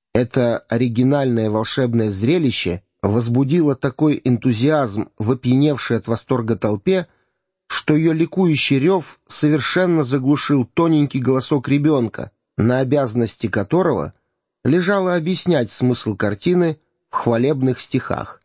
Это оригинальное волшебное зрелище возбудило такой энтузиазм в опьяневшей от восторга толпе, что ее ликующий рев совершенно заглушил тоненький голосок ребенка, на обязанности которого лежало объяснять смысл картины в хвалебных стихах.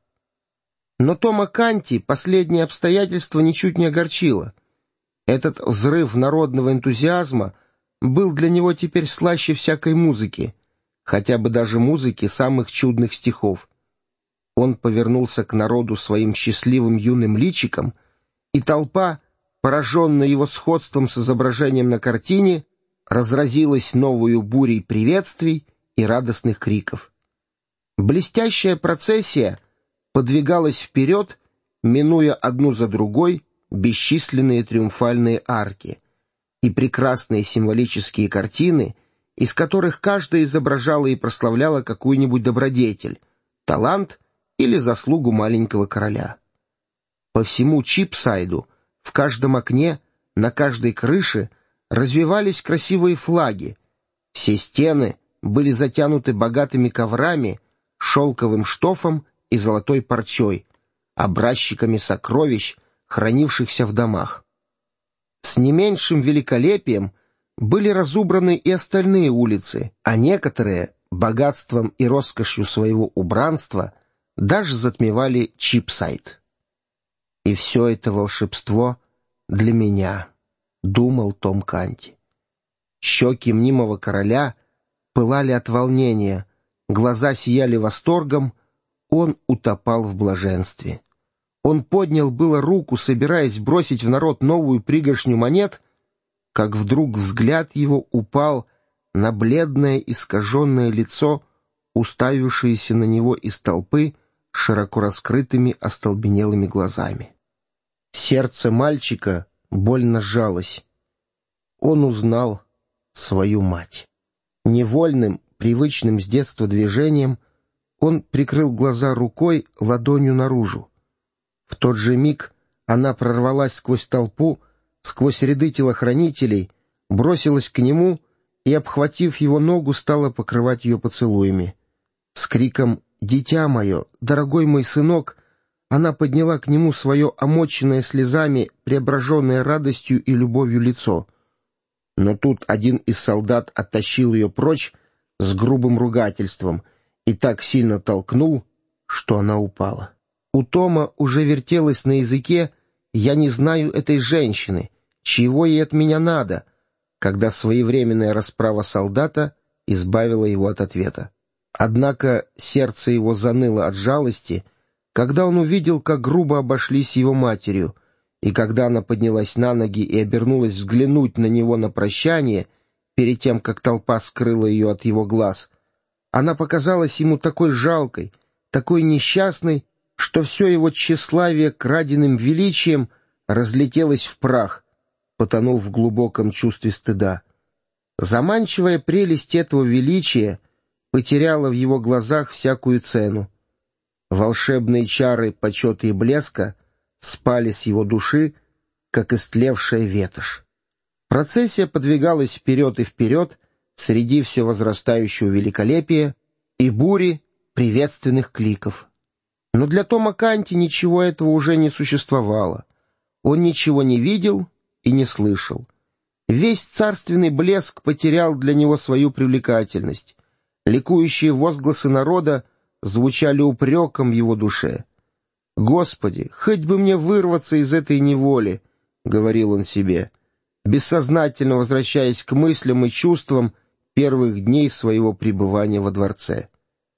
Но Тома Канти последнее обстоятельство ничуть не огорчило. Этот взрыв народного энтузиазма был для него теперь слаще всякой музыки, хотя бы даже музыки самых чудных стихов. Он повернулся к народу своим счастливым юным личиком, и толпа, пораженная его сходством с изображением на картине, разразилась новою бурей приветствий и радостных криков. Блестящая процессия подвигалась вперед, минуя одну за другой бесчисленные триумфальные арки и прекрасные символические картины, из которых каждая изображала и прославляла какую-нибудь добродетель, талант или заслугу маленького короля. По всему Чипсайду, в каждом окне, на каждой крыше развивались красивые флаги, все стены были затянуты богатыми коврами, шелковым штофом и золотой парчой, образчиками сокровищ, хранившихся в домах. С не меньшим великолепием были разубраны и остальные улицы, а некоторые, богатством и роскошью своего убранства, даже затмевали Чипсайд. «И все это волшебство для меня», — думал Том Канти. Щеки мнимого короля пылали от волнения, глаза сияли восторгом, он утопал в блаженстве. Он поднял было руку, собираясь бросить в народ новую пригоршню монет, как вдруг взгляд его упал на бледное искаженное лицо, уставившееся на него из толпы широко раскрытыми остолбенелыми глазами. Сердце мальчика больно сжалось. Он узнал свою мать. Невольным, привычным с детства движением он прикрыл глаза рукой, ладонью наружу. В тот же миг она прорвалась сквозь толпу, сквозь ряды телохранителей, бросилась к нему и, обхватив его ногу, стала покрывать ее поцелуями. С криком «Дитя мое, дорогой мой сынок!» она подняла к нему свое омоченное слезами, преображенное радостью и любовью лицо. Но тут один из солдат оттащил ее прочь с грубым ругательством и так сильно толкнул, что она упала. У Тома уже вертелось на языке «Я не знаю этой женщины, чего ей от меня надо», когда своевременная расправа солдата избавила его от ответа. Однако сердце его заныло от жалости, когда он увидел, как грубо обошлись с его матерью, и когда она поднялась на ноги и обернулась взглянуть на него на прощание, перед тем, как толпа скрыла ее от его глаз, она показалась ему такой жалкой, такой несчастной, что все его тщеславие краденым величием разлетелось в прах, потонув в глубоком чувстве стыда. Заманчивая прелесть этого величия потеряла в его глазах всякую цену. Волшебные чары почета и блеска спали с его души, как истлевшая ветошь. Процессия подвигалась вперед и вперед среди все возрастающего великолепия и бури приветственных кликов. Но для Тома Канти ничего этого уже не существовало. Он ничего не видел и не слышал. Весь царственный блеск потерял для него свою привлекательность. Ликующие возгласы народа звучали упреком в его душе. «Господи, хоть бы мне вырваться из этой неволи», — говорил он себе, бессознательно возвращаясь к мыслям и чувствам первых дней своего пребывания во дворце.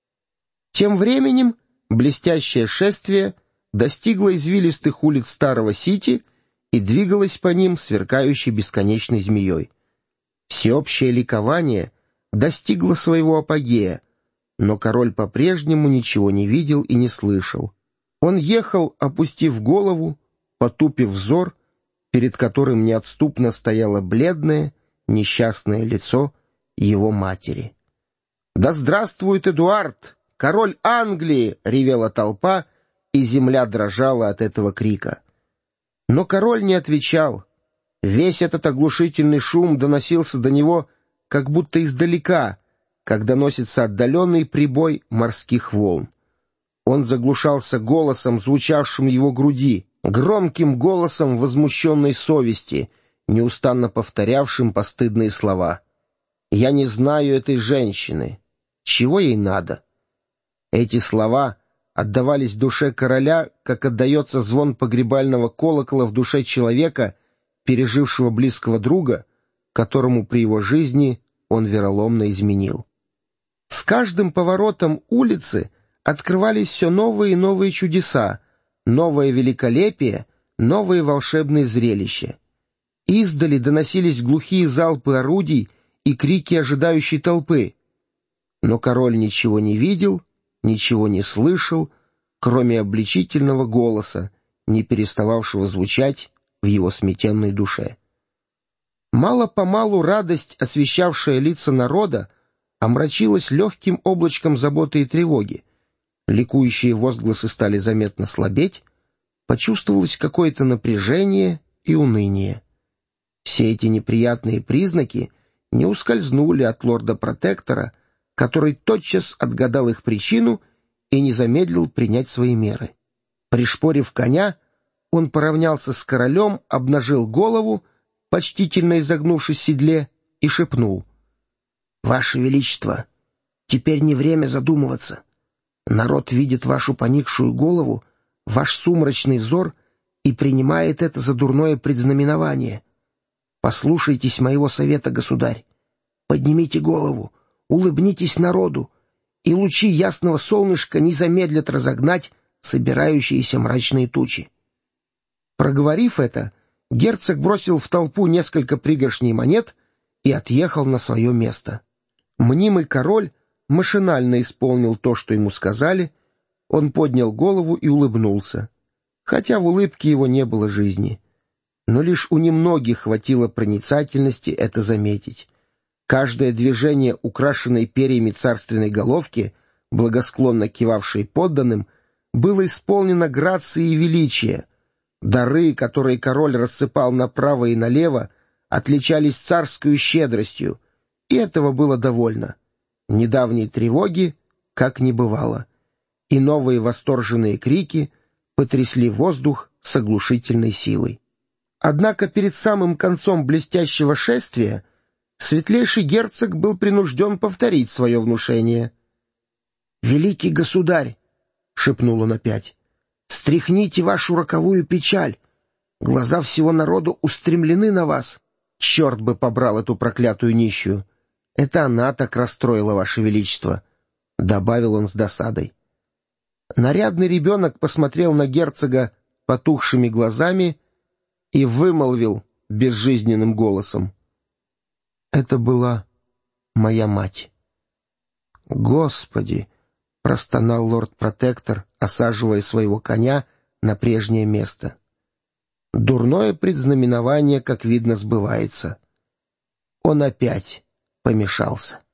Тем временем блестящее шествие достигло извилистых улиц Старого Сити и двигалось по ним сверкающей бесконечной змеей. Всеобщее ликование достигло своего апогея, но король по-прежнему ничего не видел и не слышал. Он ехал, опустив голову, потупив взор, перед которым неотступно стояло бледное, несчастное лицо его матери. «Да здравствует Эдуард, король Англии!» — ревела толпа, и земля дрожала от этого крика. Но король не отвечал. Весь этот оглушительный шум доносился до него как будто издалека, как доносится отдаленный прибой морских волн. Он заглушался голосом, звучавшим в его груди, громким голосом возмущенной совести, неустанно повторявшим постыдные слова. «Я не знаю этой женщины. Чего ей надо?» Эти слова отдавались в душе короля, как отдается звон погребального колокола в душе человека, пережившего близкого друга, которому при его жизни он вероломно изменил. С каждым поворотом улицы открывались все новые и новые чудеса, новое великолепие, новые волшебные зрелища. Издали доносились глухие залпы орудий и крики ожидающей толпы. Но король ничего не видел, ничего не слышал, кроме обличительного голоса, не перестававшего звучать в его сметенной душе. Мало-помалу радость, освещавшая лица народа, омрачилась легким облачком заботы и тревоги. Ликующие возгласы стали заметно слабеть, почувствовалось какое-то напряжение и уныние. Все эти неприятные признаки не ускользнули от лорда-протектора, который тотчас отгадал их причину и не замедлил принять свои меры. Пришпорив коня, он поравнялся с королем, обнажил голову, почтительно изогнувшись в седле, и шепнул: «Ваше Величество, теперь не время задумываться. Народ видит вашу поникшую голову, ваш сумрачный взор и принимает это за дурное предзнаменование. Послушайтесь моего совета, государь. Поднимите голову, улыбнитесь народу, и лучи ясного солнышка не замедлят разогнать собирающиеся мрачные тучи». Проговорив это, герцог бросил в толпу несколько пригоршней монет и отъехал на свое место. Мнимый король машинально исполнил то, что ему сказали. Он поднял голову и улыбнулся, хотя в улыбке его не было жизни. Но лишь у немногих хватило проницательности это заметить. Каждое движение украшенной перьями царственной головки, благосклонно кивавшей подданным, было исполнено грацией и величия. Дары, которые король рассыпал направо и налево, отличались царскою щедростью, и этого было довольно. Недавней тревоги как не бывало, и новые восторженные крики потрясли воздух с оглушительной силой. Однако перед самым концом блестящего шествия светлейший герцог был принужден повторить свое внушение. «Великий государь!» — шепнул он опять. «Стряхните вашу роковую печаль! Глаза всего народа устремлены на вас!» «Черт бы побрал эту проклятую нищую! Это она так расстроила, ваше величество!» — добавил он с досадой. Нарядный ребенок посмотрел на герцога потухшими глазами и вымолвил безжизненным голосом: «Это была моя мать». «Господи!» — простонал лорд-протектор, осаживая своего коня на прежнее место. Дурное предзнаменование, как видно, сбывается. Он опять помешался.